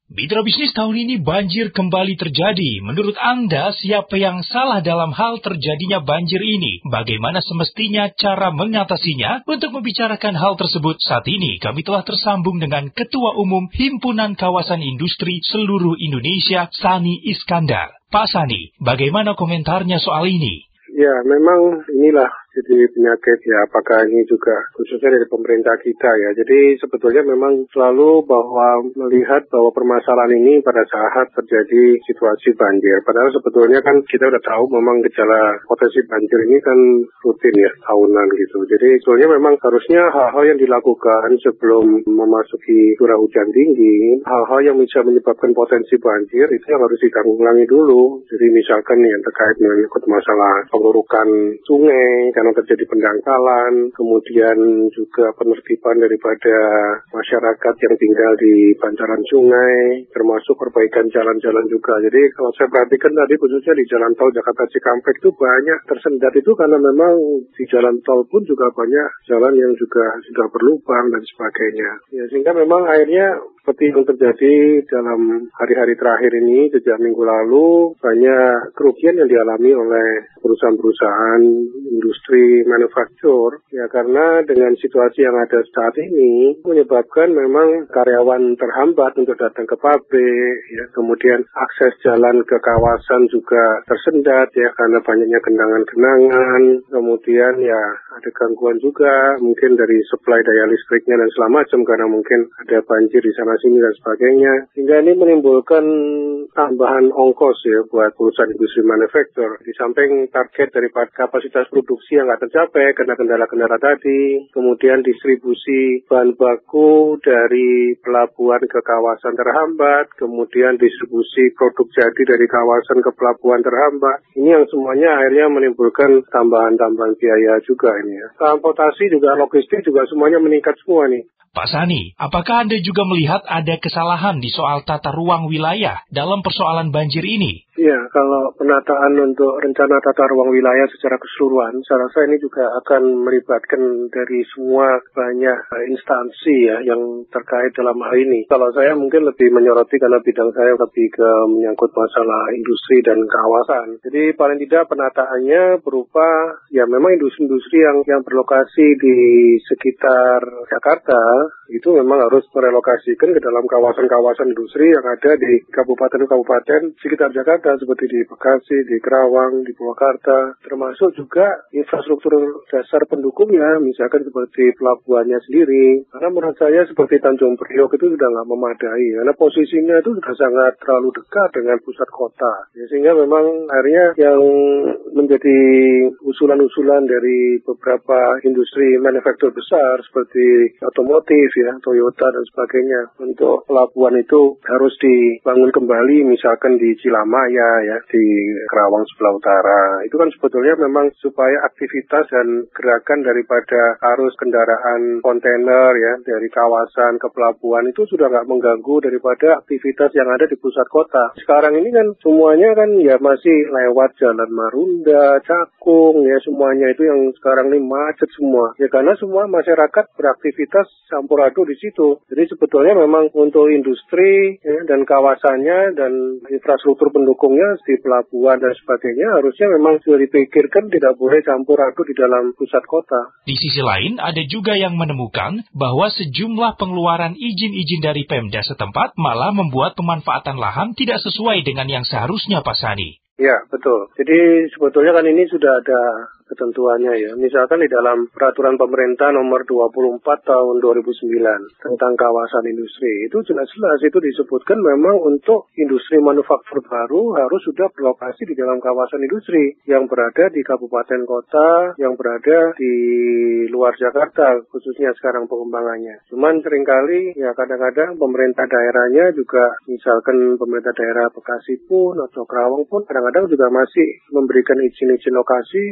Mitra bisnis, tahun ini banjir kembali terjadi. Menurut Anda, siapa yang salah dalam hal terjadinya banjir ini? Bagaimana semestinya cara mengatasinya? Untuk membicarakan hal tersebut, saat ini kami telah tersambung dengan Ketua Umum Himpunan Kawasan Industri Seluruh Indonesia, Sani Iskandar. Pak Sani, bagaimana komentarnya soal ini? Ya, memang inilah jadi penyakit ya, apakah ini juga khususnya dari pemerintah kita ya. Jadi sebetulnya memang selalu bahwa melihat bahwa permasalahan ini pada saat terjadi situasi banjir. Padahal sebetulnya kan kita udah tahu memang gejala potensi banjir ini kan rutin ya, tahunan gitu. Jadi sebetulnya memang harusnya hal-hal yang dilakukan sebelum memasuki curah hujan tinggi, hal-hal yang bisa menyebabkan potensi banjir itu yang harus ditanggulangi dulu. Jadi misalkan yang terkait dengan masalah pengurukan sungai, karena terjadi pendangkalan, kemudian juga penertiban daripada masyarakat yang tinggal di bantaran sungai, termasuk perbaikan jalan-jalan juga. Jadi kalau saya perhatikan tadi khususnya di jalan tol Jakarta Cikampek itu banyak tersendat itu karena memang di jalan tol pun juga banyak jalan yang juga sudah berlubang dan sebagainya. Ya, sehingga memang akhirnya seperti yang terjadi dalam hari-hari terakhir ini, sejak minggu lalu, banyak kerugian yang dialami oleh perusahaan-perusahaan industri manufaktur. Ya, karena dengan situasi yang ada saat ini, menyebabkan memang karyawan terhambat untuk datang ke pabrik, ya, kemudian akses jalan ke kawasan juga tersendat, ya, karena banyaknya genangan-genangan, kemudian ya ada gangguan juga, mungkin dari suplai daya listriknya dan segala macam, karena mungkin ada banjir di sana sini dan sebagainya, sehingga ini menimbulkan tambahan ongkos ya buat perusahaan industri manufaktur. Di samping target daripada kapasitas produksi yang nggak tercapai karena kendala-kendala tadi, kemudian distribusi bahan baku dari pelabuhan ke kawasan terhambat, kemudian distribusi produk jadi dari kawasan ke pelabuhan terhambat. Ini yang semuanya akhirnya menimbulkan tambahan-tambahan biaya juga ini ya. Transportasi juga, logistik juga semuanya meningkat semua nih. Pak Sani, apakah Anda juga melihat ada kesalahan di soal tata ruang wilayah dalam persoalan banjir ini? Ya, kalau penataan untuk rencana tata ruang wilayah secara keseluruhan, saya rasa ini juga akan melibatkan dari semua banyak instansi ya yang terkait dalam hal ini. Kalau saya mungkin lebih menyoroti karena bidang saya lebih ke menyangkut masalah industri dan kawasan. Jadi paling tidak penataannya berupa ya memang industri-industri yang berlokasi di sekitar Jakarta itu memang harus merelokasikan ke dalam kawasan-kawasan industri yang ada di kabupaten-kabupaten sekitar Jakarta, seperti di Bekasi, di Kerawang, di Purwakarta, termasuk juga infrastruktur dasar pendukungnya, misalkan seperti pelabuhannya sendiri. Karena menurut saya seperti Tanjung Priok itu sudah nggak memadai, karena posisinya itu sudah sangat terlalu dekat dengan pusat kota. Ya, sehingga memang akhirnya yang menjadi usulan-usulan dari beberapa industri manufaktur besar seperti otomotif, ya, Toyota dan sebagainya, untuk pelabuhan itu harus dibangun kembali, misalkan di Cilamaya, ya, di Kerawang sebelah utara. Itu kan sebetulnya memang supaya aktivitas dan gerakan daripada arus kendaraan kontainer ya dari kawasan ke pelabuhan itu sudah nggak mengganggu daripada aktivitas yang ada di pusat kota. Sekarang ini kan semuanya kan ya masih lewat Jalan Marunda, Cakung, ya semuanya itu yang sekarang ini macet semua. Ya karena semua masyarakat beraktivitas campur aduk di situ. Jadi sebetulnya memang untuk industri ya, dan kawasannya dan infrastruktur pendukungnya di pelabuhan dan sebagainya harusnya memang sudah dipikirkan tidak boleh campur aduk di dalam pusat kota. Di sisi lain, ada juga yang menemukan bahwa sejumlah pengeluaran izin-izin dari Pemda setempat malah membuat pemanfaatan lahan tidak sesuai dengan yang seharusnya, Pak Sani. Ya, betul. Jadi sebetulnya kan ini sudah ada ketentuannya ya. Misalkan di dalam peraturan pemerintah nomor 24 tahun 2009 tentang kawasan industri, itu jelas-jelas itu disebutkan memang untuk industri manufaktur baru harus sudah berlokasi di dalam kawasan industri yang berada di kabupaten kota, yang berada di luar Jakarta, khususnya sekarang pengembangannya. Cuman seringkali ya kadang-kadang pemerintah daerahnya juga, misalkan pemerintah daerah Bekasi pun atau Kerawang pun kadang-kadang juga masih memberikan izin-izin lokasi di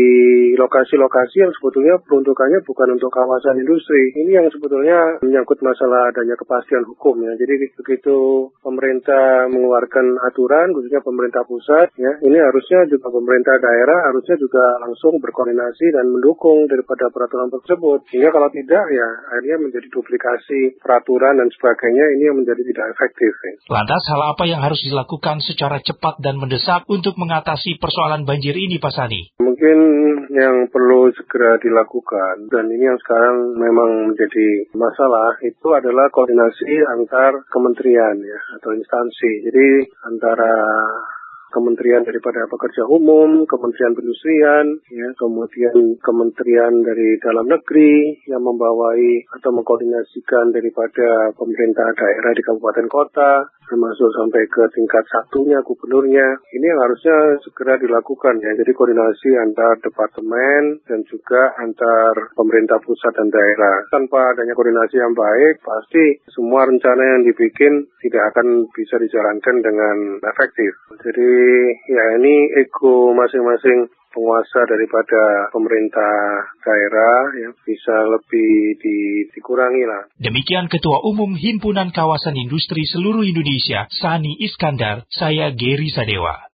lokasi-lokasi yang sebetulnya peruntukannya bukan untuk kawasan industri. Ini yang sebetulnya menyangkut masalah adanya kepastian hukum ya. Jadi begitu pemerintah mengeluarkan aturan, khususnya pemerintah pusat, ya, ini harusnya juga pemerintah daerah harusnya juga langsung berkoordinasi dan mendukung daripada peraturan tersebut. Sehingga kalau tidak, ya akhirnya menjadi duplikasi peraturan dan sebagainya, ini yang menjadi tidak efektif. Ya. Lantas hal apa yang harus dilakukan secara cepat dan mendesak untuk mengatasi persoalan banjir ini, Pak Sani? Mungkin yang perlu segera dilakukan, dan ini yang sekarang memang menjadi masalah, itu adalah koordinasi antar kementerian ya atau instansi. Jadi antara kementerian daripada pekerja umum, kementerian perindustrian, ya, kemudian kementerian dari dalam negeri yang membawai atau mengkoordinasikan daripada pemerintah daerah di kabupaten kota, termasuk sampai ke tingkat satunya, gubernurnya. Ini yang harusnya segera dilakukan ya. Jadi koordinasi antar departemen dan juga antar pemerintah pusat dan daerah. Tanpa adanya koordinasi yang baik, pasti semua rencana yang dibikin tidak akan bisa dijalankan dengan efektif. Jadi ya ini ego masing-masing penguasa daripada pemerintah daerah yang bisa lebih dikurangi lah. Demikian Ketua Umum Himpunan Kawasan Industri Seluruh Indonesia, Sani Iskandar, saya Geri Sadewa.